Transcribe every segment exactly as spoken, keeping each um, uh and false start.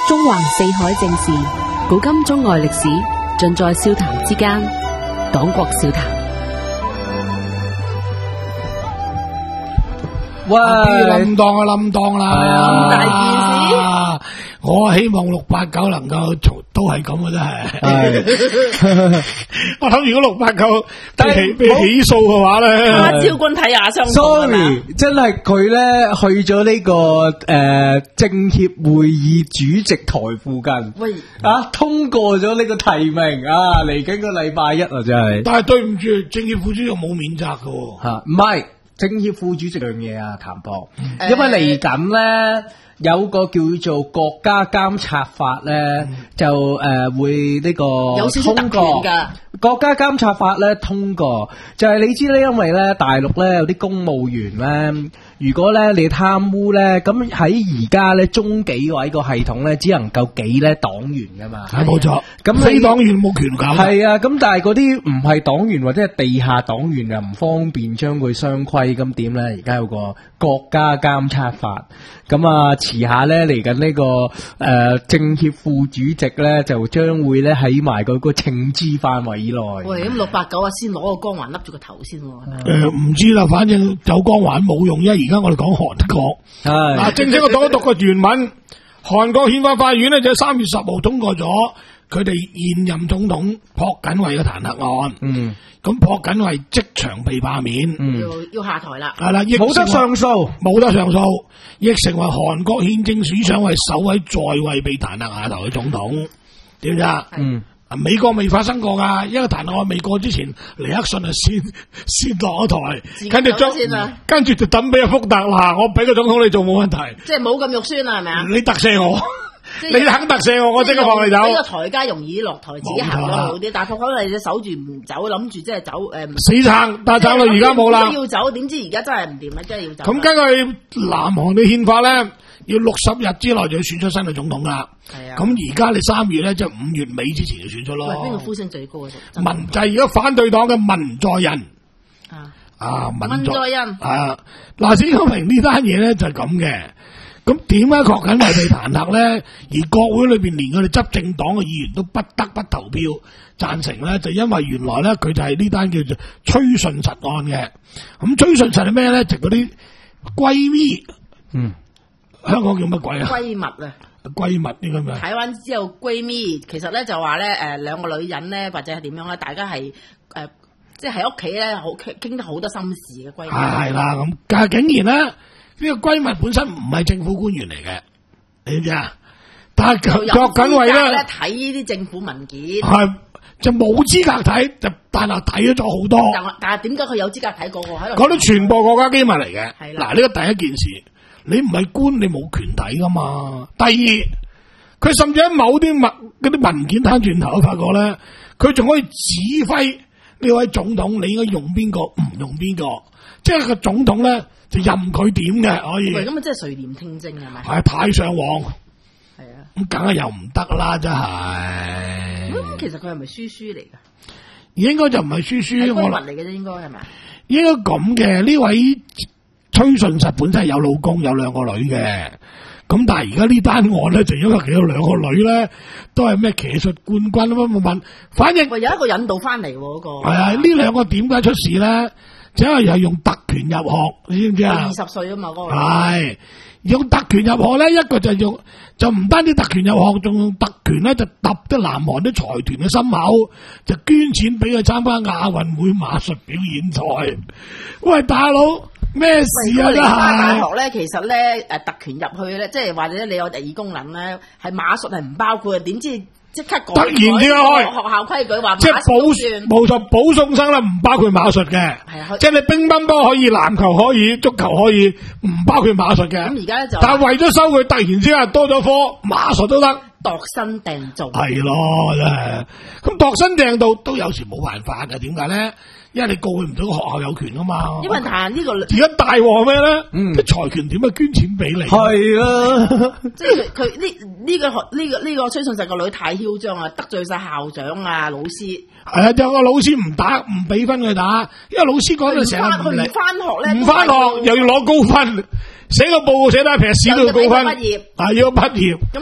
中環四海正事，古今中外歷史，盡在笑談之間。黨國笑談。 喂， 冧檔啊冧檔啦！ 大件事， 我希望六八九能夠做，都係咁嘅，真係。我諗如果六八九被起被起訴嘅話咧， 阿招君睇下相 ，sorry，真係佢咧去咗呢、這個誒、呃、政協會議主席台附近， 喂啊通過咗呢個提名啊，嚟緊個禮拜一啊，真係。 但係對唔住，政協副主席冇免責嘅吓，唔係政協副主席樣嘢啊，譚博，嗯、因為嚟緊咧。有個叫做國家監察法咧，嗯、就誒、呃、會呢個有少少特權噶。 國家監察法咧通過，就係、是、你知咧，因為咧大陸咧有啲公務員咧，如果咧你貪污咧，咁喺而家咧中紀委個系統咧，只能夠紀咧黨員噶嘛。 係冇錯，咁你非黨員冇權搞。 係啊，咁但係嗰啲唔係黨員或者係地下黨員又唔方便將佢雙規，咁點咧？而家有個國家監察法，咁啊遲下咧嚟緊呢個誒、呃、政協副主席咧，就將會咧喺埋嗰個懲治範圍。 喂，咁六八九啊，先攞個光環笠住個頭先。誒， 唔知啦，反正走光環冇用，因為而家我哋講韓國。係嗱，正正我讀一讀個原文，韓國憲法法院咧就喺三月十號通過咗佢哋現任總統朴槿惠嘅彈劾案。嗯，咁朴槿惠即場被罷免， 嗯，要要下台啦。 係啦， 冇得上訴， 冇得上訴，亦成為韓國憲政史上為首位在位被彈劾下台嘅總統。點唔知啊？嗯。美國未發生過噶，因為彈劾案未過之前，尼克遜啊先先落咗台，跟住將跟住就等俾阿福特嗱，我俾個總統你做冇問題， 即係冇咁肉酸啦，係咪啊？ 你特赦我，你肯特赦我，我即刻放你走。 呢個台階容易落台，自己行咗好啲。但係朴槿惠就守住唔走，諗住即係走誒， 死撐，但係撐到而家冇啦。 要走，點知而家真係唔掂啊！真係要走。 咁根據南韓嘅憲法咧，要六十日之內就要選出新嘅總統啦。係啊。咁而家你三月咧，即係五月尾之前就選出咯。 喂，邊個呼聲最高啊？ 文就係而家反對黨嘅文在寅。 啊啊， 文在寅。 啊，嗱，史公平呢單嘢咧就係咁嘅。咁點解朴槿惠被彈劾咧？而國會裏邊連佢哋執政黨嘅議員都不得不投票贊成咧，就因為原來咧佢就係呢單叫做崔順實案嘅。咁崔順實係咩咧？就嗰啲閨蜜。嗯。香港叫乜鬼啊？ 閨蜜啊！ 閨蜜呢個咩？ 台灣之後閨蜜，其實咧就話咧，誒兩個女人咧，或者係點樣咧，大家係誒，即係喺屋企咧，好傾傾得好多心事嘅閨蜜。係啦，咁但係竟然咧，呢個閨蜜本身唔係政府官員嚟嘅，你知唔知啊？但係朴槿惠咧睇呢啲政府文件， 係就冇資格睇，就但係睇咗咗好多。 但但係點解佢有資格睇個個喺度？ 嗰啲全部國家機密嚟嘅。 係啦， 嗱呢個第一件事。你唔係官，你冇權睇噶嘛。第二，佢甚至喺某啲物嗰啲文件攤轉頭，發覺咧，佢仲可以指揮呢位總統，你應該用邊個，唔用邊個，即係個總統咧就任佢點嘅可以。 喂，咁啊，即係垂簾聽政係咪？ 係太上皇。 係啊。 咁梗係又唔得啦，真係。 咁、嗯、其實佢係咪書書嚟噶？ 應該就唔係書書， 我嚟嘅啫，應該係咪？ 應該咁嘅呢位。崔順實本身係有老公有兩個女嘅，咁但係而家呢單案咧，就因為佢有兩個女咧，都係咩騎術冠軍咁樣問，反正喂有一個引導翻嚟嗰個係啊，呢兩個點解出事咧？就因為係用特權入學，你知唔知啊？ 二十歲啊嘛，嗰個係用特權入學咧，一個就用就唔單止特權入學，仲用特權咧就揼得南韓啲財團嘅心口，就捐錢俾佢參加亞運會馬術表演賽。喂，大佬！咩事啊？真係大學咧，其實咧，誒，特權入去咧，即係或者你有第二功能咧，係馬術係唔包括嘅。點知即刻改？ 突然之間開學校規矩話， 即係保冇錯保送生啦，唔包括馬術嘅。係啊，即係你乒乓波可以，籃球可以，足球可以，唔包括馬術嘅。 咁而家咧就， 但係為咗收佢，突然之間多咗科馬術都得， 度身訂造。係咯，真係。咁度身訂造都有時冇辦法嘅，點解咧？因為你告佢唔到個學校有權啊嘛， 因為但係呢個而家大鑊咩咧？嗯，啲財權點解捐錢俾你？ 係啊， 即係佢呢呢個學呢個呢個崔順實個女太囂張啊，得罪晒校長啊老師。 係啊，有個老師唔打唔俾分佢打，因為老師講到成日唔嚟， 唔翻學咧， 唔翻學又要攞高分，寫個報告寫得平時都要高分， 畢業係要畢業。 咁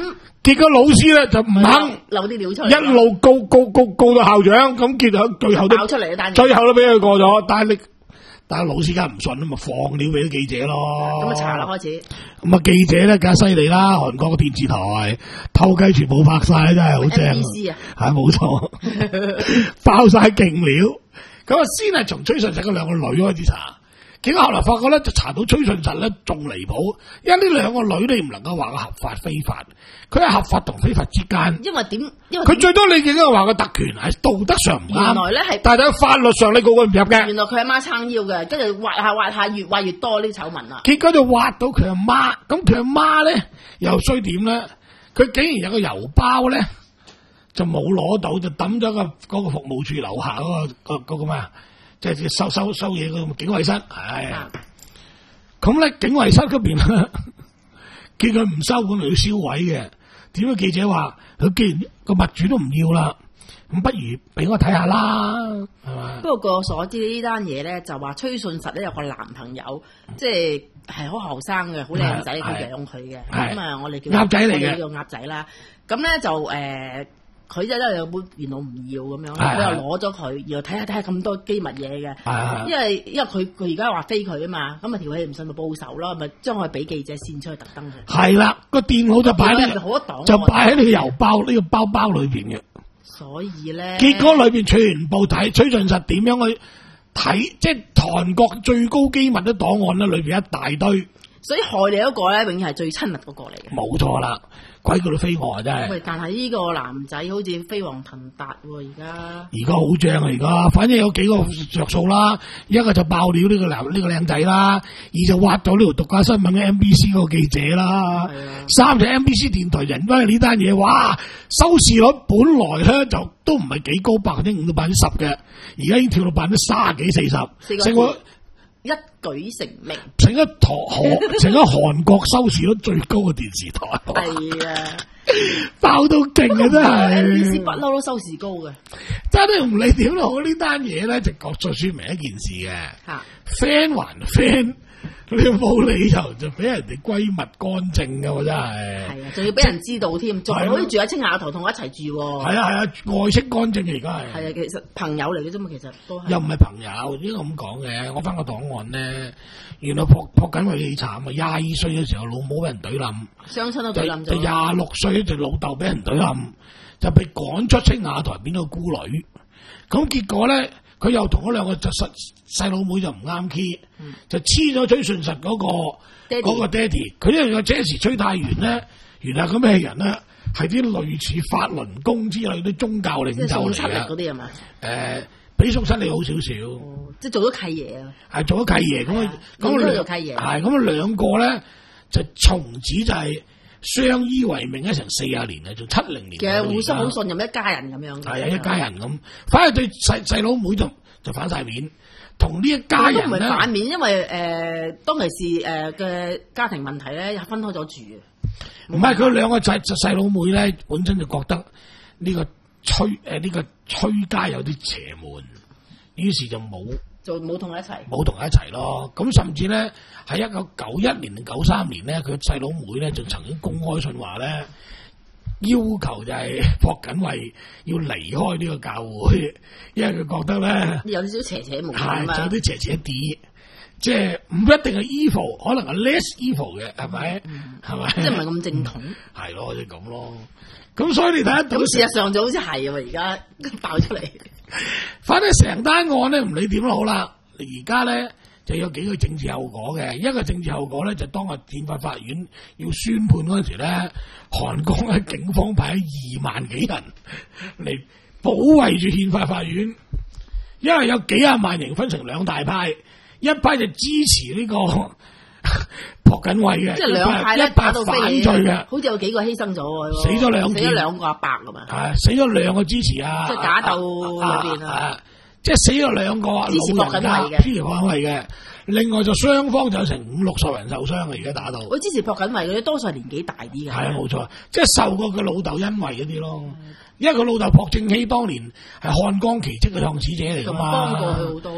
結果老師咧就唔肯漏啲料出嚟， 一路告告告告到校長，咁結果最後都爆出嚟嘅單嘢， 最後都俾佢過咗，但係你但係老師梗係唔信啊嘛，放料俾啲記者咯。 咁啊查啦開始， 咁啊記者咧梗係犀利啦，韓國嘅電視台偷雞全部拍晒，真係好正。 M B C 啊， 係冇錯，爆晒勁料。咁啊先係從崔順實嗰兩個女開始查。結果後來發覺咧，就查到崔順實咧仲離譜，因為呢兩個女你唔能夠話佢合法非法，佢係合法同非法之間。 因為點？因為佢最多你見到話佢特權係道德上唔啱， 原來咧係， 但係喺法律上你告佢唔入嘅。 原來佢阿媽撐腰嘅，跟住挖下挖下越挖越多呢啲醜聞啦。 結果就挖到佢阿媽，咁佢阿媽咧又衰點咧？佢竟然有個郵包咧就冇攞到，就抌咗個嗰個服務處樓下嗰、嗰個嗰、嗰個咩啊？即係收收收嘢嗰個警衛室，係咁咧警衛室嗰邊咧，見佢唔收咁，就要銷毀嘅。點解記者話佢既然個物主都唔要啦，咁不如俾我睇下啦，係嘛？ 不過據我所知呢單嘢咧，就話崔順實咧有個男朋友，即係係好後生嘅，好靚仔，佢養佢嘅。咁啊，我哋叫鴨仔嚟嘅， 叫鴨仔啦。咁咧就誒。呃佢就真係有本電腦唔要咁樣，佢又攞咗佢，然後睇下睇下咁多機密嘢嘅，因為因為佢佢而家話飛佢啊嘛，咁啊條氣唔信咪報仇咯，咪將佢俾記者線出去特登嘅。係啦，個電腦就擺喺就擺喺呢個郵包呢、呢個包包裏邊嘅。所以咧，結果裏邊全部睇崔順實點樣去睇，即係韓國最高機密嘅檔案咧，裏邊一大堆。所以害你嗰個咧，永遠係最親密嗰個嚟嘅。冇錯啦。鬼叫到飛蛾啊！真係。喂，但係呢個男仔好似飛黃騰達喎，而家。而家好正啊！而家，反正有幾個着數啦。一個就爆料呢個男呢、呢個靚仔啦，二就挖到呢條獨家新聞嘅 M B C 嗰個記者啦。三就 M B C 電台人，因為呢單嘢，哇，收視率本來咧就都唔係幾高，百分之五到百分之十嘅，而家已經跳到百分之卅幾四十，成個一舉成名，成一台韓，成一韓國收視率最高嘅電視台。係啊，爆到勁啊！真係 M B C 不嬲都收視高嘅，真係唔理點都好，呢單嘢咧就確再說明一件事嘅。吓 friend 還 friend， 你冇理由就俾人哋閨蜜乾淨噶，真係。係啊，仲要俾人知道添，仲可以住喺青瓦台同我一齊住。係啊係啊，外戚乾淨嘅而家係。係啊，其實朋友嚟嘅啫嘛，其實都係。又唔係朋友，應該咁講嘅。我翻個檔案咧，原來朴朴槿惠幾慘啊！廿二歲嘅時候，老母俾人懟冧，雙親都懟冧咗。就廿六歲就老豆俾人懟冧，就被趕出青瓦台，變咗孤女。咁結果咧，佢又同嗰兩個就細細佬妹就唔啱 key，就黐咗崔順實嗰個嗰個爹哋。佢呢個這時崔太元咧，原來咁咩人咧？係啲類似法輪功之類啲宗教領袖嚟嘅。嗰啲係嘛？誒，比宋七力好少少。哦，即係做咗契爺啊！係做咗契爺咁啊！咁兩做契爺係咁啊！兩個咧就從此就係相依為命，一成四十年啊，仲七零年。其實互相好信任，一家人咁樣。係啊，一家人咁。反而對細細佬妹就就反晒面，同呢一家人咧。都唔係反面，因為誒、呃、當其時誒嘅家庭問題咧，分開咗住。唔係佢兩個仔細佬妹咧，本身就覺得呢個崔誒呢、呃這個崔家有啲邪門，於是就冇就冇同佢一齊，冇同佢一齊咯。咁甚至咧喺一九九一年定九三年咧，佢細佬妹咧就曾經公開信話咧，要求就係朴槿惠要離開呢個教會，因為佢覺得咧有少少邪邪門啊，係有啲邪邪啲。即係唔一定係 evil， 可能係 less evil 嘅，係咪？係咪？即係唔係咁正統？係咯，即係咁咯。咁所以你睇得到，事實上就好似係啊！而家爆出嚟，反正成單案咧，唔理點都好啦。而家咧就有幾個政治後果嘅，一個政治後果咧就當日憲法法院要宣判嗰陣時咧，韓國嘅警方派二萬幾人嚟保衛住憲法法院，因為有幾廿萬人分成兩大派。一派就支持呢個朴槿惠嘅，即係兩派咧打到反對嘅，好似有幾個犧牲咗，死咗兩死咗兩個阿伯㗎嘛，係死咗兩個支持啊，即係打鬥裏邊啊，即係死咗兩個支持朴槿惠嘅，支持朴槿惠嘅，另外就雙方就有成五六十人受傷啊，而家打到。我支持朴槿惠嗰啲多數係年紀大啲嘅，係啊冇錯，即係受過佢老豆恩惠嗰啲咯。因為佢老豆朴正熙當年係漢江奇蹟嘅創始者嚟噶嘛，幫過佢好多咯。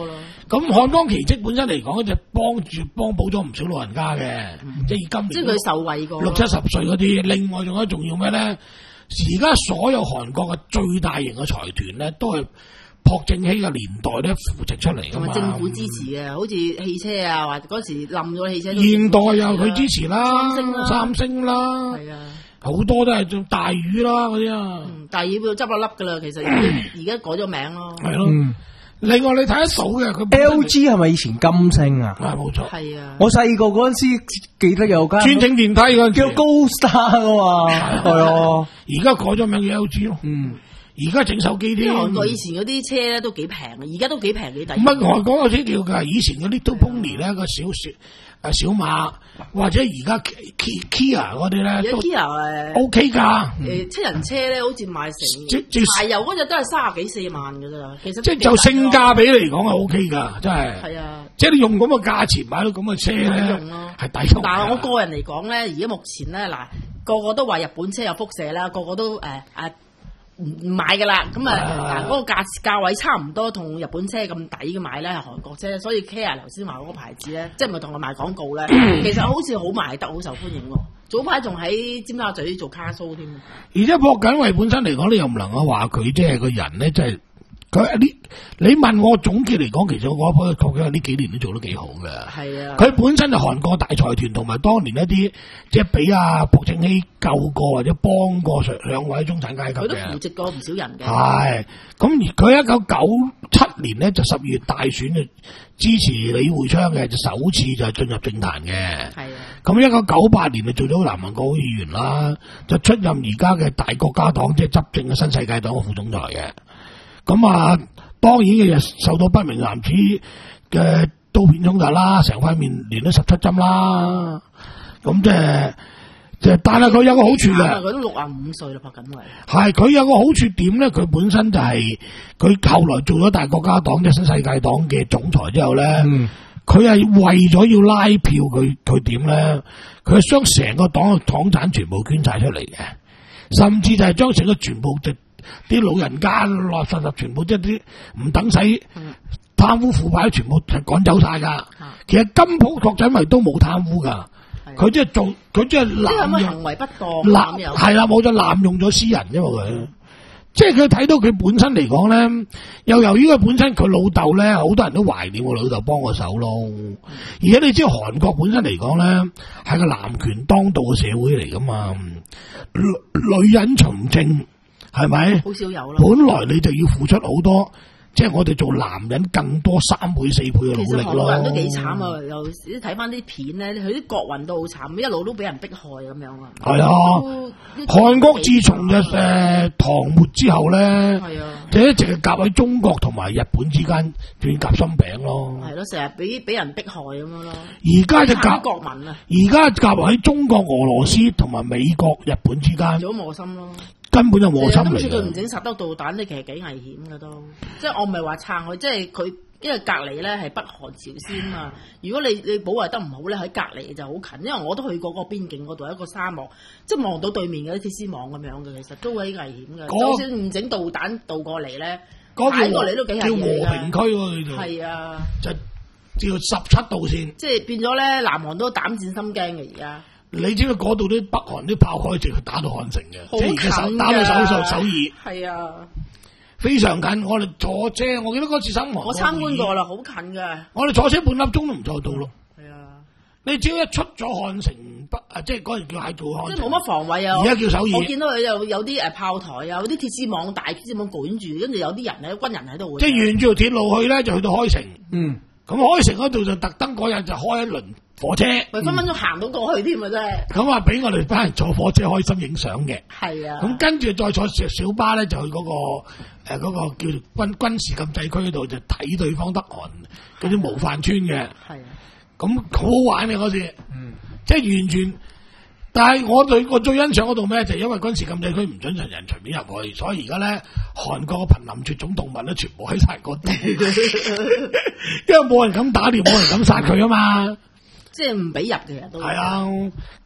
咁漢江奇蹟本身嚟講，就幫住幫補咗唔少老人家嘅， 嗯、 即係今年即係佢受惠過六七十歲嗰啲。另外仲有重要咩咧？而家所有韓國嘅最大型嘅財團咧，都係朴正熙嘅年代咧扶植出嚟㗎嘛。 同埋政府支持嘅，好似汽車啊，或者嗰時冧咗汽車。 現代又佢支持啦， 三星啦， 三星啦， 係啊， 好多都係做大宇啦嗰啲啊。 嗯，大宇要執咗笠㗎啦，其實而家改咗名咯。 係咯。嗯另外你睇得到嘅，佢 L G 係咪以前金星啊？ 係冇錯。 係啊。 我細個嗰陣時記得有間專整電梯嗰陣叫高 Star 㗎嘛，係啊。 而家改咗名叫 L G 咯。 嗯。 而家整手機啲。 韓國以前嗰啲車咧都幾平嘅，而家都幾平幾抵。 唔係韓國嗰啲叫㗎，以前嗰啲 Little Pony 咧個小小誒小馬，或者而家 Kia 嗰啲咧。 而家 Kia 誒 OK 㗎。 誒七人車咧，好似賣成即即柴油嗰隻都係三十幾四萬㗎咋，其實即係就性價比嚟講係 OK 㗎，真係。 係啊。 即係你用咁嘅價錢買到咁嘅車咧，係抵用。 但係我個人嚟講咧，而家目前咧嗱，個個都話日本車有輻射啦，個個都誒誒唔唔買㗎啦。咁啊嗱，嗰個價價位差唔多，同日本車咁抵嘅買咧係韓國車，所以 Kia 頭先話嗰個牌子咧，即係唔係同佢賣廣告咧，其實好似好賣得，好受歡迎喎。早排仲喺尖沙咀做卡 show 添。 而且朴槿惠本身嚟講，你又唔能夠話佢即係個人咧，即係。佢呢？你問我總結嚟講，其實我覺得朴槿惠呢幾年都做得幾好嘅。係啊，佢本身就韓國大財團，同埋當年一啲即係俾阿朴正熙救過或者幫過上兩位中產階級嘅。 佢都扶植過唔少人嘅。 係咁，而佢一九九七年咧就十月大選就支持李會昌嘅，就首次就進入政壇嘅。係啊。咁一九九八年就做咗南韓國會議員啦，就出任而家嘅大國家黨即係執政嘅新世界黨嘅副總裁嘅。咁啊，當然嘅就受到不明男子嘅刀片衝突啦，成塊面連咗十七針啦。咁即係即係，但係佢有個好處嘅， 佢都六啊五歲啦，朴槿惠。 係佢有個好處點咧？佢本身就係、是、佢後來做咗大國家黨即係新世界黨嘅總裁之後咧，佢係、嗯、為咗要拉票，佢佢點咧？佢係將成個黨嘅黨產全部捐晒出嚟嘅，甚至就係將成個全部啲老人家落實實全部即係啲唔等使貪污腐敗，全部趕走晒㗎。嗯、其實金普朴槿惠都冇貪污㗎，佢即係做佢即係濫用行為不當， 濫係啦，冇咗濫用咗私人啫嘛佢。嗯、即係佢睇到佢本身嚟講咧，又由於佢本身佢老豆咧，好多人都懷念我老豆幫我手咯。嗯、而且你知韓國本身嚟講咧，係個男權當道嘅社會嚟㗎嘛，女女人從政。係咪？好少有咯。本來你就要付出好多，即係我哋做男人更多三倍四倍嘅努力咯。其實韓國人都幾慘啊！又睇翻啲片咧，佢啲國運都好慘，一路都俾人迫害咁樣啊。係啊，韓國自從嘅誒唐末之後咧，係啊，就一直係夾喺中國同埋日本之間斷夾心餅咯。係咯，成日俾俾人迫害咁樣咯。而家就夾國民啊！而家夾喺中國、俄羅斯同埋美國、日本之間，做咗磨心咯。根本就磨心嚟嘅。佢唔整實得導彈，你其實幾危險㗎都。即係我唔係話撐佢，即係佢因為隔離咧係北韓朝鮮啊。如果你你保衞得唔好咧，喺隔離就好近。因為我都去過嗰個邊境嗰度，一個沙漠，即係望到對面嘅啲鐵絲網咁樣嘅，其實都幾危險嘅。就算唔整導彈導過嚟咧，擺過嚟都幾危險嘅。叫和平區喎，叫做。係啊，就叫十七度線。即係變咗咧，南韓都膽戰心驚嘅而家。你知唔知嗰度啲北韓啲炮可以直去打到漢城嘅，即係而家手打到首首首爾。係啊，非常近。我哋坐車，我記得嗰次新聞我參觀過啦，好近嘅。我哋坐車半粒鐘都唔坐到咯。係啊，你只要一出咗漢城北啊，即係嗰陣叫喺做漢城，即係冇乜防衛啊。而家叫首爾。我見到佢有有啲誒炮台啊，有啲鐵絲網、大鐵絲網管住，跟住有啲人咧，軍人喺度。即係沿住條鐵路去咧，就去到開城。嗯。咁開城嗰度就特登嗰日就開一輪火車，咪分分鐘行到過去添啊！真係咁啊，俾我哋班人坐火車開心影相嘅。係啊，咁跟住再坐小小巴咧，就去嗰、嗰個誒嗰、呃嗰個叫做軍軍事禁制區嗰度，就睇對方北韓嗰啲模範村嘅。係啊，咁好好玩嘅嗰次，嗯，即係完全。但係我對我最欣賞嗰度咩？就係、因為軍事禁制區唔准人人隨便入去，所以而家咧韓國嘅瀕臨絕種動物咧，全部喺晒嗰度，因為冇人敢打獵，冇人敢殺佢啊嘛。即係唔俾入嘅人都係啊。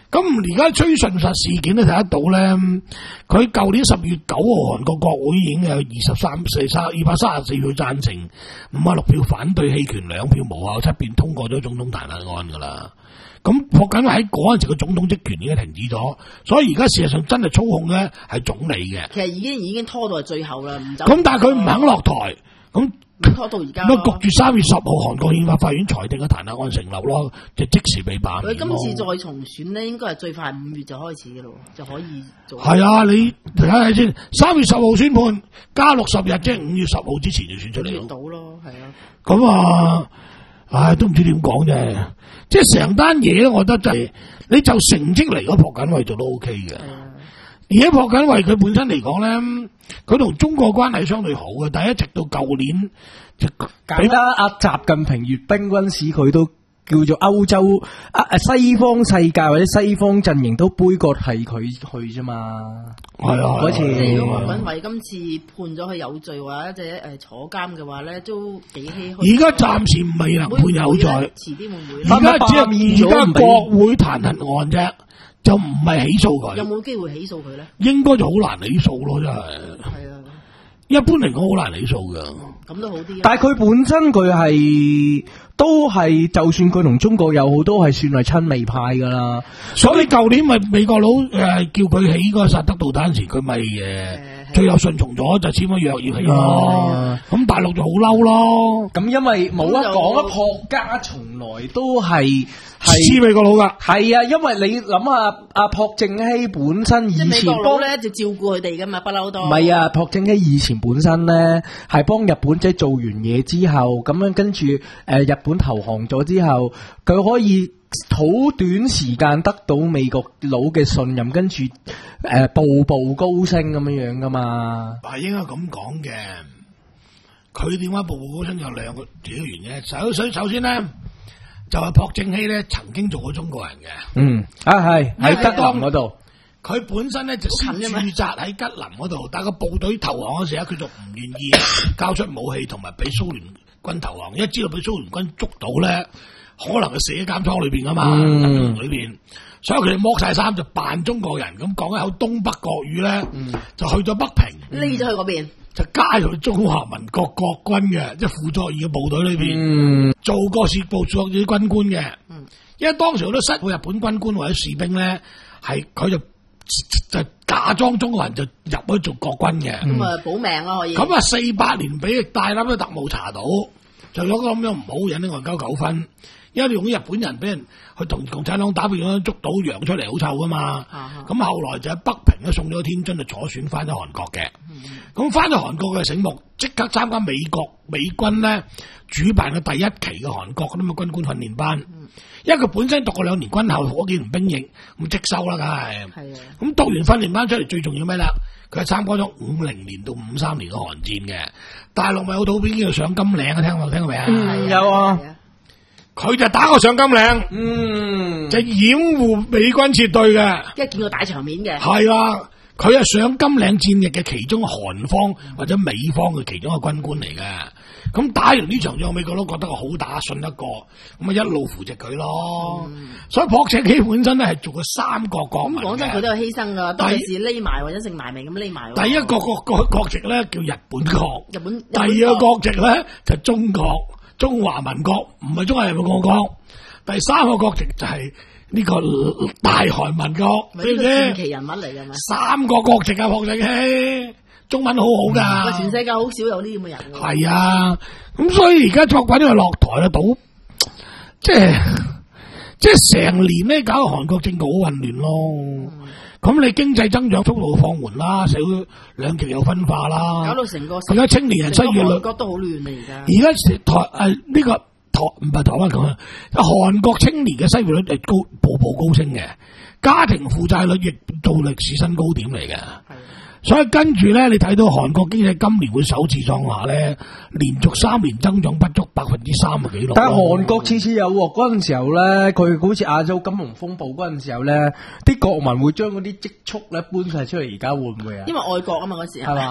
咁而家崔順實事件都睇得到咧，佢舊年十月九號韓國國會已經有二十三四三二百三十四票贊成，五十六票反對，棄權兩票無效，七變通過咗總統彈劾案噶啦。咁朴槿惠喺嗰陣時個總統職權已經停止咗，所以而家事實上真係操控咧係總理嘅。 其實已經已經拖到係最後啦，唔走。 咁但係佢唔肯落台，咁。 拖到而家， 咁焗住三月十號韓國憲法法院裁定嘅彈劾案成立咯，就即時被罷免。 佢今次再重選咧，應該係最快五月就開始嘅咯，就可以做。 係啊，你睇睇先，三月十號宣判，加六十日，即係五月十號之前就選出嚟。 到咯，係啊。 咁啊，唉，都唔知點講啫。即係成單嘢咧，我覺得就係你就成績嚟講，朴槿惠做都 OK 嘅。而家朴槿惠佢本身嚟講咧，佢同中國關係相對好嘅，但係一直到舊年就俾得阿習近平閱兵嗰陣時，佢都叫做歐洲啊西方世界或者西方陣營都杯葛係佢去啫嘛。 係啊， 嗰次如果朴槿惠今次判咗佢有罪或者誒坐監嘅話咧，都幾唏噓。 而家暫時唔係能判有罪， 遲啲會唔會？ 而家只係而家國會彈劾案啫。就唔係起訴佢， 有冇機會起訴佢咧？ 應該就好難起訴咯，真係。 係啊， 一般嚟講好難起訴噶。 咁都好啲。 但係佢本身佢係都係，就算佢同中國友好，都係算係親美派噶啦。 所以舊年咪美國佬誒叫佢起個薩德導彈時，佢咪誒最後順從咗，就簽咗約要起咯。咁大陸就好嬲咯。 咁因為冇得講啊，朴家從來都係。 係美國佬噶， 係啊，因為你諗下，阿朴正熙本身以前美國佬咧就照顧佢哋噶嘛，不嬲都。唔係啊，朴正熙以前本身咧係幫日本仔做完嘢之後，咁樣跟住誒、呃、日本投降咗之後，佢可以好短時間得到美國佬嘅信任，跟住誒、呃、步步高升咁樣樣噶嘛。 係應該咁講嘅，佢點解步步高升有兩個主要原因。首首首先咧。就係朴正熙咧，曾經做過中國人嘅。 嗯，啊係喺吉林嗰度， 佢本身咧就先駐紮喺吉林嗰度，但係個部隊投降嗰時咧，佢就唔願意交出武器同埋俾蘇聯軍投降，因為知道俾蘇聯軍捉到咧，可能佢死喺監倉裏邊噶嘛，嗯、裏邊，所以佢哋剝晒衫就扮中國人，咁講一口東北國語咧，嗯、就去咗北平， 匿咗去嗰邊。 就加入中華民國國軍嘅，即係輔助役嘅部隊裏邊，嗯、做過事部做啲軍官嘅。嗯、因為當時好多失去日本軍官或者士兵咧，係佢就就假裝中國人就入去做國軍嘅。咁啊、嗯、保命咯可以。咁啊四八年俾大粒嘅特務查到，就有個咁樣唔好引啲外交糾紛。因為用啲日本人俾人去同共產黨打，變咗捉到洋出嚟好臭噶嘛。咁、啊、後來就喺北平咧送咗天津，就坐船翻咗韓國嘅。咁翻咗韓國嘅醒目，即刻參加美國美軍咧主辦嘅第一期嘅韓國嗰啲咁嘅軍官訓練班。嗯、因為佢本身讀過兩年軍校，火箭同兵役，咁即收啦，梗係。係啊。咁讀完訓練班出嚟，最重要咩啦？佢係參加咗五零年到五三年嘅韓戰嘅。大陸咪有套片叫做上金嶺啊？聽過聽過未啊？ 嗯，有啊。 佢就打過上金嶺， 嗯， 就掩護美軍撤退嘅， 即係見過大場面嘅。係啦，佢係上金嶺戰役嘅其中韓方或者美方嘅其中一個軍官嚟嘅。咁打完呢場仗，美國都覺得佢好打，信得過，咁啊一路扶植佢咯。嗯、所以朴正熙本身咧係做過三個國民嘅。咁講真，佢都有犧牲噶，當時匿埋或者姓埋名咁匿埋。第一個國國國籍咧叫日本國，日本。第二個國籍咧就係中國。中華民國唔係中華人民共和國，第三個國籍就係呢個大韓民國，知唔知？傳奇人物嚟嘅嘛？三個國籍啊，朴正熙，中文好好噶。全世界好少有呢啲咁嘅人。係啊，咁所以而家作品呢個落台啊，到即係即係成年咧，搞到韓國政局好混亂咯。咁、嗯、你經濟增長速度放緩啦，社會兩極又分化啦，搞到成個而家青年人失業率都好亂啊！而家而家台誒呢、這個台唔係台灣講啊，韓國青年嘅失業率係高步步高升嘅，家庭負債率亦到歷史新高點嚟嘅。係，所以跟住咧，你睇到韓國經濟今年會首次創下咧，連續三年增長不足百分之三嘅紀錄。但係韓國次次有喎，嗰陣時候咧，佢好似亞洲金融風暴嗰陣時候咧，啲國民會將嗰啲積蓄咧搬晒出嚟，而家會唔會啊？因為外國啊嘛嗰時係嘛。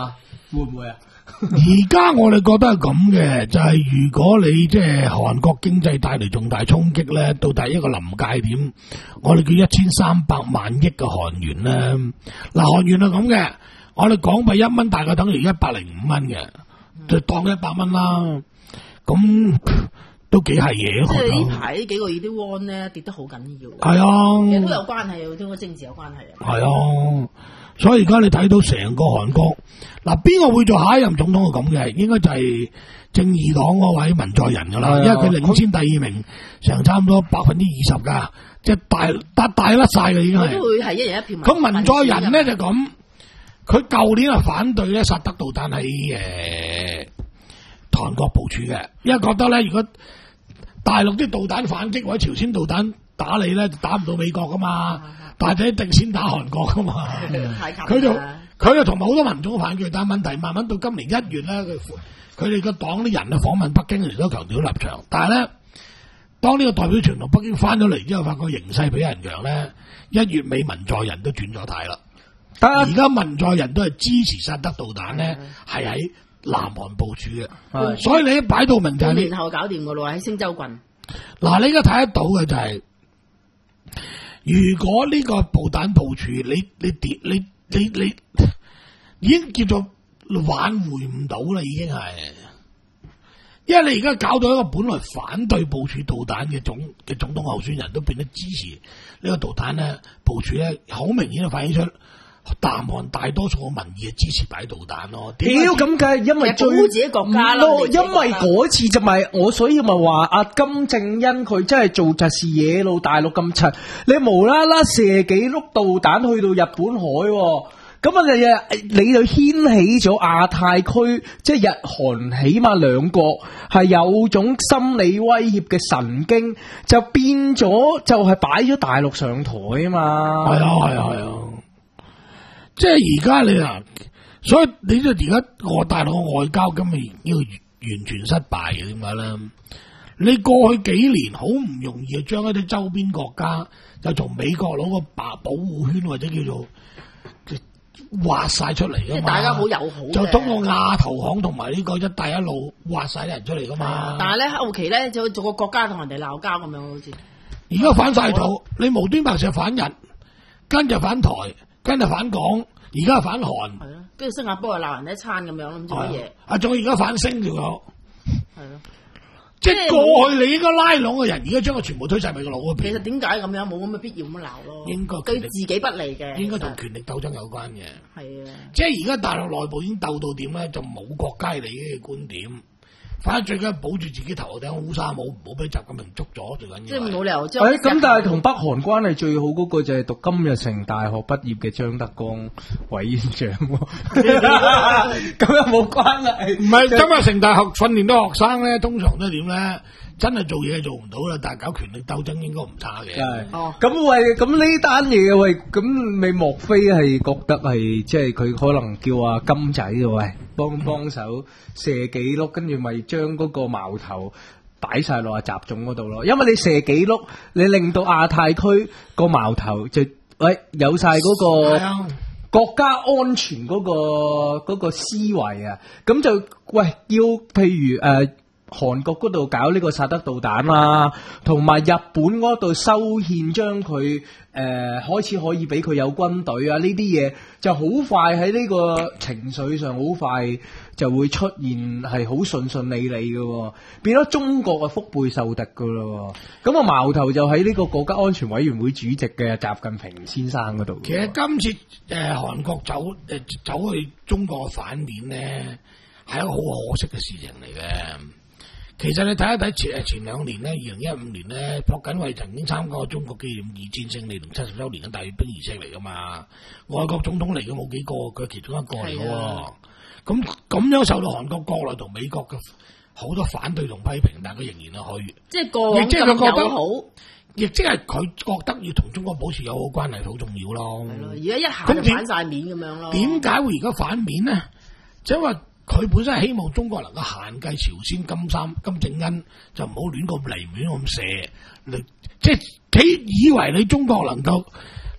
會唔會啊？ 而家我哋覺得係咁嘅，就係、是、如果你即係韓國經濟帶嚟重大衝擊咧，到第一個臨界點，我哋叫一千三百萬億嘅韓元咧。嗱，韓元係咁嘅，我哋港幣一蚊大概等於一百零五蚊嘅，就當一百蚊啦。咁都幾係嘢。 即係呢排呢幾個月啲 won 咧跌得好緊要。 係啊， 其實都有關係，同個政治有關係啊。 係啊。所以而家你睇到成個韓國，嗱，邊個會做下一任總統係咁嘅？應該就係正義黨嗰位文在寅噶啦，因為佢領先第二名，成差唔多百分之二十噶，即係大大大甩晒嘅已經係。 都會係一人一票。 咁文在寅咧就咁，佢舊年係反對咧薩德導彈喺誒韓國部署嘅，因為覺得咧如果大陸啲導彈反擊或者朝鮮導彈打你咧，就打唔到美國噶嘛。但係一定先打韓國噶嘛，佢就佢就同埋好多民眾反對，但係問題慢慢到今年一月咧，佢佢哋個黨啲人啊訪問北京嚟都強調立場，但係咧當呢個代表團同北京翻咗嚟之後，發覺形勢比人強咧，一月尾文在寅都轉咗態啦。但係而家文在寅都係支持薩德導彈咧，係喺南韓部署嘅，所以你一擺到明就係年後搞掂噶咯喎，喺星洲郡。 嗱，你而家睇得到嘅就係、是。如果呢個導彈部署，你你跌你你你，你已經叫做挽回唔到啦，已經係，因為你而家搞到一個本來反對部署導彈嘅總嘅總統候選人都變得支持呢個導彈咧部署咧，好明顯就反映出南韓大多數嘅民意係支持擺導彈咯。 屌咁梗係因為最保護自己國家咯， 因為嗰次就咪我所以咪話阿金正恩佢真係做實事野路大陸咁柒，你無啦啦射幾碌導彈去到日本海，咁啊你你就掀起咗亞太區即係日韓起碼兩國係有種心理威脅嘅神經，就變咗就係擺咗大陸上台啊嘛。 係啊係啊係啊。即係而家你啊，所以你就而家我大陸嘅外交今日要完全失敗嘅，點解咧？你過去幾年好唔容易將一啲周邊國家就從美國攞個白保護圈或者叫做挖晒出嚟噶嘛， 即係大家好友好， 就通過亞投行同埋呢個一帶一路挖晒啲人出嚟噶嘛。 但係咧後期咧就做個國家同人哋鬧交咁樣，好似而家反晒肚，你無端白事反日，跟住反台。跟住反港，而家反韓， 係咯，跟住新加坡又鬧人一餐咁樣，唔知乜嘢。 啊，仲有而家反星條友， 係咯， 即係過去你應該拉攏嘅人，而家將佢全部推晒俾個腦嗰邊。 其實點解咁樣冇咁嘅必要咁鬧咯？ 應該對自己不利嘅， 應該同權力鬥爭有關嘅。 係啊， 即係而家大陸內部已經鬥到點咧，就冇國家利益嘅觀點。反正最緊要保住自己頭頂烏紗帽，唔好俾習近平捉咗最緊要。 即係冇理由將。 誒咁，但係同北韓關係最好嗰個就係讀金日成大學畢業嘅張德江委員長喎，咁又冇關係。 唔係金日成大學訓練到學生咧，通常都係點咧？真係做嘢做唔到啦，但係搞權力鬥爭應該唔差嘅。 係哦，咁喂，咁呢單嘢喂，咁你莫非係覺得係即係佢可能叫阿金仔嘅喂，幫幫手射幾碌，跟住咪將嗰個矛頭擺晒落阿習總嗰度咯？因為你射幾碌，你令到亞太區個矛頭就喂有晒嗰個國家安全嗰個嗰個思維啊，咁就喂要譬如誒。韓國嗰度搞呢個薩德導彈啦，同埋日本嗰度修憲將佢誒開始可以俾佢有軍隊啊，呢啲嘢就好快喺呢個情緒上好快就會出現係好順順利利嘅，變咗中國啊腹背受敵噶咯。咁個矛頭就喺呢個國家安全委員會主席嘅習近平先生嗰度。 其實今次誒韓國走誒、呃、走去中國嘅反面咧，係一個好可惜嘅事情嚟嘅。其實你睇一睇前前兩年咧，二零一五年咧，朴槿惠曾經參加過中國紀念二戰勝利同七十週年嘅大閱兵儀式嚟噶嘛，外國總統嚟嘅冇幾個，佢係其中一個嚟嘅。咁咁樣受到韓國國內同美國嘅好多反對同批評，但係佢仍然係去， 即係過往咁友好， 亦即係佢覺得要同中國保持友好關係好重要咯。 係咯，而家一下就反晒面咁樣咯。點解會而家反面呢？就因為佢本身係希望中國能夠限計朝鮮金三金正恩，就唔好亂咁嚟，亂咁射。你即係佢以為你中國能夠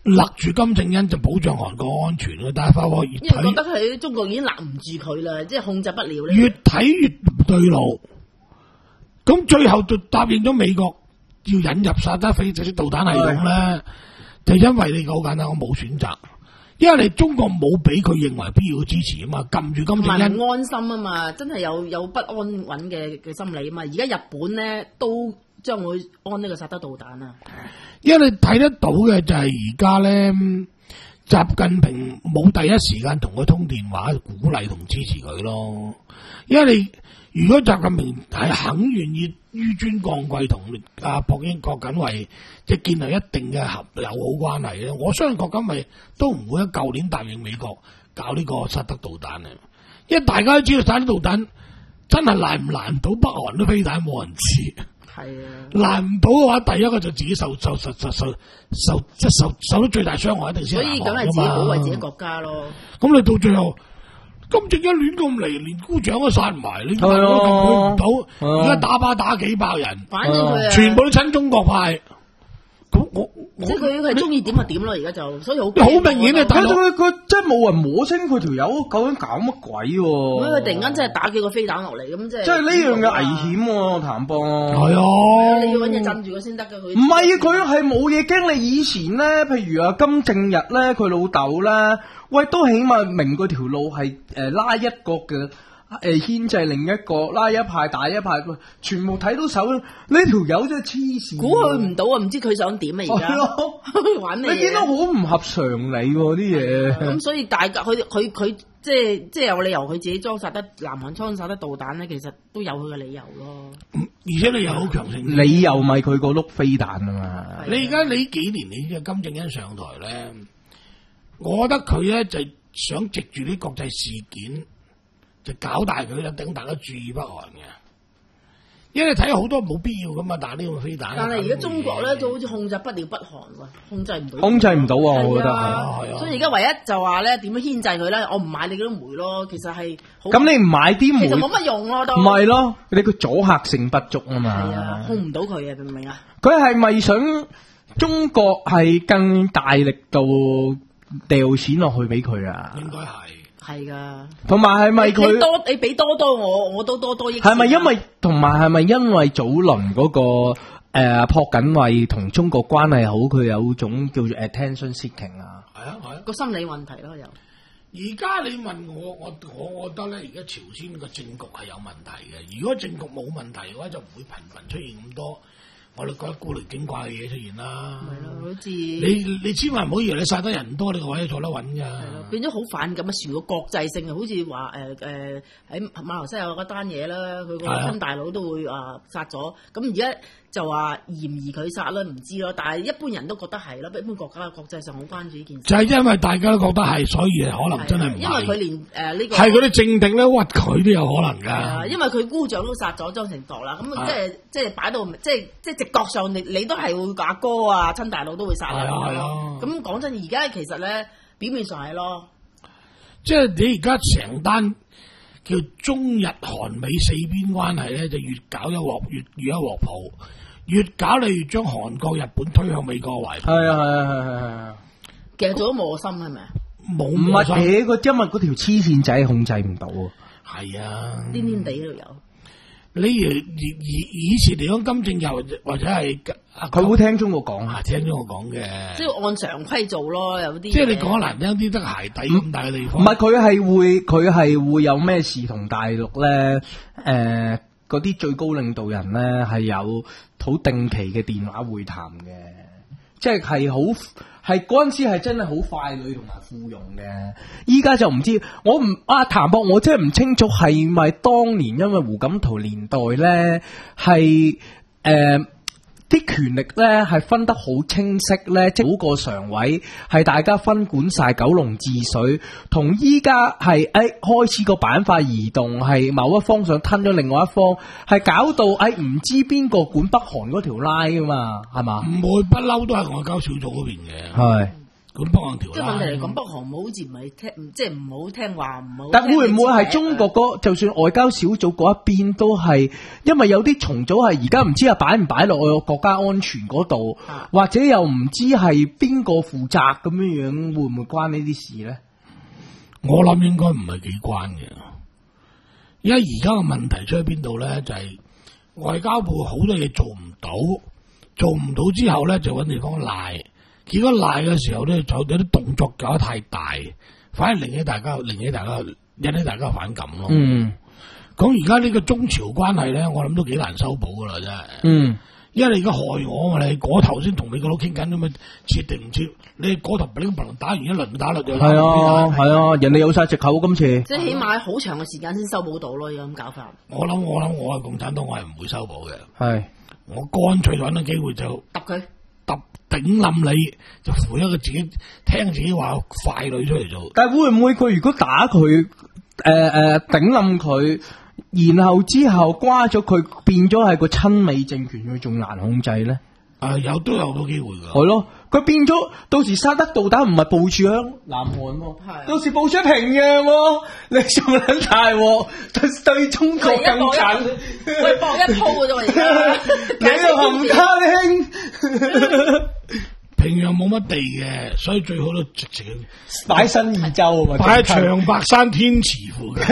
勒住金正恩就保障韓國安全咯。但係發覺越因為覺得佢中國已經勒唔住佢啦，即係控制不了呢。 越睇越唔對路，咁最後就答應咗美國要引入薩德菲式導彈系統咧，就因為你好簡單，我冇選擇。因為你中國冇俾佢認為必要支持啊嘛，撳住金正恩唔安心啊嘛，真係有有不安穩嘅嘅心理啊嘛。而家日本咧都將會安呢個薩德導彈啊。 因為你睇得到嘅就係而家咧，習近平冇第一時間同佢通電話鼓勵同支持佢咯。因為你如果習近平係肯願意紆尊降貴同阿博英郭緊衛即係建立一定嘅合友好關係咧，我相信郭緊衛都唔會喺舊年答應美國搞呢個薩德導彈啊！因為大家都知道薩德導彈真係攔唔攔到北韓都飛彈冇人知。 係啊， 攔唔到嘅話，第一個就自己受受受受受受即係受受到最大傷害，一定先。 所以梗係自己保衛自己國家咯。 咁你到最後，金正恩亂咁嚟，連姑丈都殺唔埋，你都係啊佢唔到，而家打靶打幾百人， 反正佢啊全部都親中國派。咁我我即係佢佢係中意點就點咯，而家就所以好好明顯啊！大佬佢佢真係冇人摸清佢條友究竟搞乜鬼喎？ 咁佢突然間真係打幾個飛彈落嚟，咁即係即係呢樣嘅危險喎，譚波。 係啊， 你要揾嘢鎮住佢先得嘅。佢唔係啊，佢係冇嘢驚。你以前咧，譬如啊金正日咧，佢老豆咧，喂都起碼明嗰條路係誒拉一個嘅。誒，牽制另一個，拉一派打一派，全部睇到手。呢條友真係黐線， 估佢唔到啊！唔知佢想點啊！而家玩咩？ 你見到好唔合常理喎啲嘢。 咁所以大家佢佢佢即係即係有理由佢自己裝殺得南韓裝殺得導彈咧，其實都有佢嘅理由咯。 而且你又好強盛， 理由咪佢個碌飛彈啊嘛。 你而家你幾年你嘅金正恩上台咧，我覺得佢咧就想藉住啲國際事件。就搞大佢啦，等大家注意北韓嘅，因為你睇好多冇必要噶嘛，打呢個飛彈。 但係而家中國咧就好似控制不了北韓喎，控制唔到。 控制唔到啊！我覺得係啊，所以而家唯一就話咧點樣牽制佢咧，我唔買你嗰啲煤咯，其實係咁你唔買啲煤， 其實冇乜用咯都。 唔係咯，你個阻嚇性不足啊嘛。 係啊，控唔到佢啊，明唔明啊？ 佢係咪想中國係更大力度掉錢落去俾佢啊？ 應該係。 係噶， 同埋係咪佢你多你俾多多我，我都多多益。 係咪因為同埋係咪因為早輪嗰、那個誒朴槿惠同中國關係好，佢有種叫做 attention seeking 啊？ 係啊係啊， 個心理問題咯又。 而家你問我，我我覺得咧，而家朝鮮個政局係有問題嘅。如果政局冇問題嘅話，就唔會頻頻出現咁多。我哋覺得古靈精怪嘅嘢出現啦， 係咯，好似你你千萬唔好以為你殺得人多，你個位坐得穩㗎。係咯，變咗好反感啊！全個國際性啊，好似話誒誒喺馬來西亞嗰單嘢啦，佢個親大佬都會啊殺咗，咁而家就話嫌疑佢殺啦，唔知咯。但係一般人都覺得係咯，一般國家國際上好關注呢件事。 就係因為大家都覺得係，所以可能真係唔係。 因為佢連誒呢、呃這個係嗰啲政敵咧屈佢都有可能㗎。 因為佢姑丈都殺咗張成國啦，咁即係即係擺到即係即係直覺上你你都係會阿哥啊親大佬都會殺人咯。咁講真，而家其實咧表面上係咯， 即係你而家成單叫中日韓美四邊關係咧，就越搞一鑊越越一鑊泡，越搞你越將韓國、日本推向美國懷抱。 係啊係啊係係係。 其實做咗磨心係咪啊？ 冇唔係嘅，個因為嗰條黐線仔控制唔到啊。 係啊， 癲癲地都有。 你以以以前嚟講，金正日或者係佢會聽中國講啊，聽中國講嘅， 即係按常規做咯，有啲即係你講難聽啲，得鞋底咁大嘅地方。 唔係佢係會，佢係會有咩事同大陸咧？誒、呃，嗰啲最高領導人咧係有好定期嘅電話會談嘅，即係係好。係嗰陣時係真係好快女同埋附庸嘅，依家就唔知。我唔啊譚博，我真係唔清楚係咪當年因為胡錦濤年代咧係誒啲權力咧係分得好清晰咧，即係嗰個常委係大家分管晒九龍治水，同依家係誒開始個板塊移動，係某一方想吞咗另外一方，係搞到誒唔知邊個管北韓嗰條拉噶嘛，係嘛？ 唔會不嬲都係外交小組嗰邊嘅， 係管北韓條例。 即係問題嚟講，北韓好似唔係聽，即係唔好聽話，唔好。 但會唔會係中國嗰，就算外交小組嗰一邊都係，因為有啲重組係而家唔知係擺唔擺落去國家安全嗰度， 啊、 或者又唔知係邊個負責咁樣樣，會唔會關呢啲事咧？ 我諗應該唔係幾關嘅，因為而家嘅問題出喺邊度咧，就係、是、外交部好多嘢做唔到，做唔到之後咧就揾地方賴，結果賴嘅時候咧就有啲動作搞得太大，反而令起大家，令起大家引起大家反感咯。嗯，咁而家呢個中朝關係咧，我諗都幾難修補噶啦，真係。嗯。因為你而家害我嘛，你嗰頭先同你個佬傾緊咁啊，切定唔切？你嗰頭不靈不靈打完一輪打落就係啊係啊，人哋有晒藉口今次， 即係起碼好長嘅時間先修補到咯，要咁搞法。 我諗我諗我係共產黨，我係唔會修補嘅。 係我乾脆揾個機會就揼佢， 揼頂冧你，就扶一個自己聽自己話傀儡出嚟做。 但係會唔會佢如果打佢誒誒頂冧佢？然後之後瓜咗佢，變咗係個親美政權，佢仲難控制咧？ 啊，有都有好多機會噶。 係咯，佢變咗，到時殺得導彈唔係部署響南韓喎，到時部署平壤喎，你仲撚大鑊，對對中國更近。 喂，搏一鋪嘅啫，而家你又含他兄。 平壤冇乜地嘅，所以最好都直情擺新義州啊， 擺喺長白山天池附近，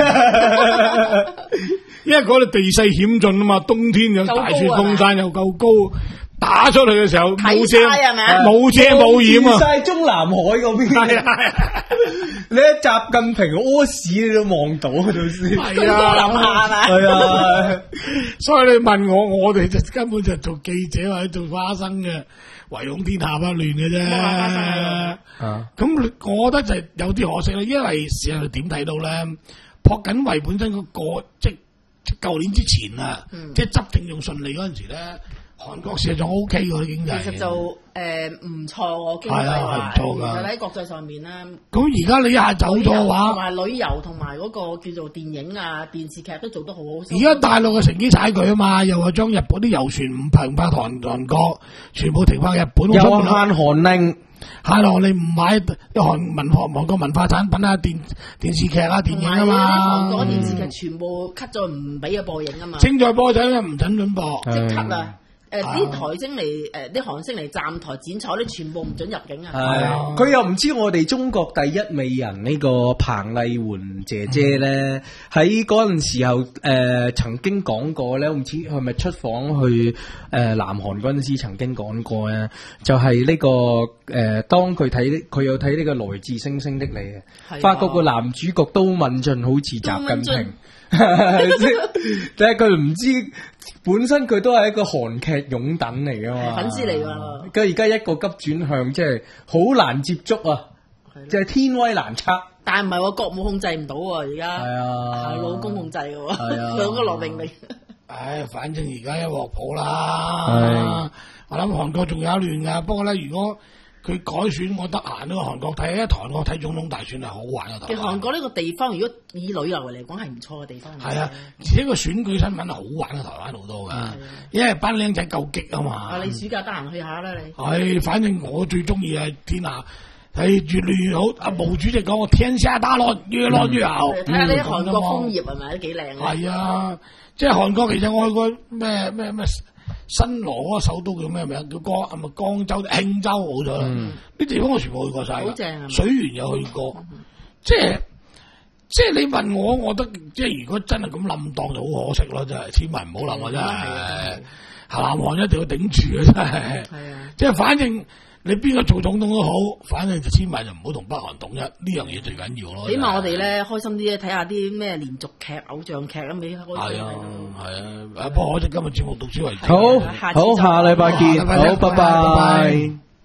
因為嗰度地勢險峻啊嘛，冬天有大雪封山又夠高，打出去嘅時候冇遮冇遮冇掩啊， 晒中南海嗰邊，你一習近平屙屎你都望到啊，到時係啊，係啊，所以你問我，我哋就根本就做記者或者做花生嘅。唯恐天下不亂嘅啫，咁、啊、我覺得就有啲可惜啦，因為事實上點睇到咧，朴槿惠本身嗰、那個即即舊年之前啊，嗯、即執政仲順利嗰陣時咧，韓國事實上 O K 嘅啲經濟， 其實就誒唔錯喎，經濟話其實喺國際上面咧。 咁而家你一下走咗嘅話， 同埋旅遊同埋嗰個叫做電影啊、電視劇都做得好好。 而家大陸嘅乘機踩佢啊嘛，又話將日本啲遊船唔停泊韓韓國，全部停泊日本。 有限韓令， 限落你唔買啲韓文學、韓國文化產品啊、電電視劇啊、電影啊嘛。 韓國電視劇全部 cut 咗，唔俾佢播映啊嘛。 正在播緊，唔準準播， 即 cut 啊！誒啲、呃、台星嚟，誒啲韓星嚟站台剪彩，啲全部唔准入境啊！ 係，佢又唔知我哋中國第一美人呢個彭麗媛姐姐咧，喺嗰陣時候誒、呃、曾經講過咧，唔知係咪出訪去誒、呃、南韓嗰陣時曾經講過咧，就係、是、呢、這個誒、呃、當佢睇佢有睇呢個來自星星的你啊，發覺個男主角都敏俊好似習近平。但係佢唔知本身佢都係一個韓劇擁躉嚟噶嘛， 粉絲嚟噶。 佢而家一個急轉向，即係好難接觸啊，即係天威難測。 但係唔係喎，國母控制唔到喎，而家係啊，老公控制嘅喎，兩個羅明明。 唉，反正而家一鑊泡啦。我諗韓國仲有一亂噶，不過咧，如果佢改選，我得閒咯。韓國睇一韓國睇總統大選係好玩嘅。其實韓國呢個地方，如果以旅遊嚟講係唔錯嘅地方。 係啊，而且個選舉新聞係好玩嘅，台灣好多噶，嗯、因為班僆仔夠激啊嘛。 啊，你暑假得閒去下啦你。 係，反正我最中意係天下係越嚟越好。阿毛主席講：天下大亂，越來越好。 睇下啲韓國楓葉係咪都幾靚啊？ 係啊，即係韓國其實我去過咩咩咩。新羅嗰個首都叫咩名？叫江係咪江州、慶州好咗啦？啲、嗯、地方我全部去過晒，好正啊！水源又去過，嗯、即係即係你問我，我覺得即係如果真係咁冧檔就好可惜咯，真係千萬唔好冧啊！真係，南韓一定要頂住啊！真係，係啊，即係反正你邊個做總統都好，反正就千萬就唔好同北韓統一，呢樣嘢最緊要咯。 起碼我哋咧開心啲咧，睇下啲咩連續劇、偶像劇咁俾開心。係啊， 係啊，不過我哋今日節目到此為止。 好，好，下禮拜見，好，拜拜。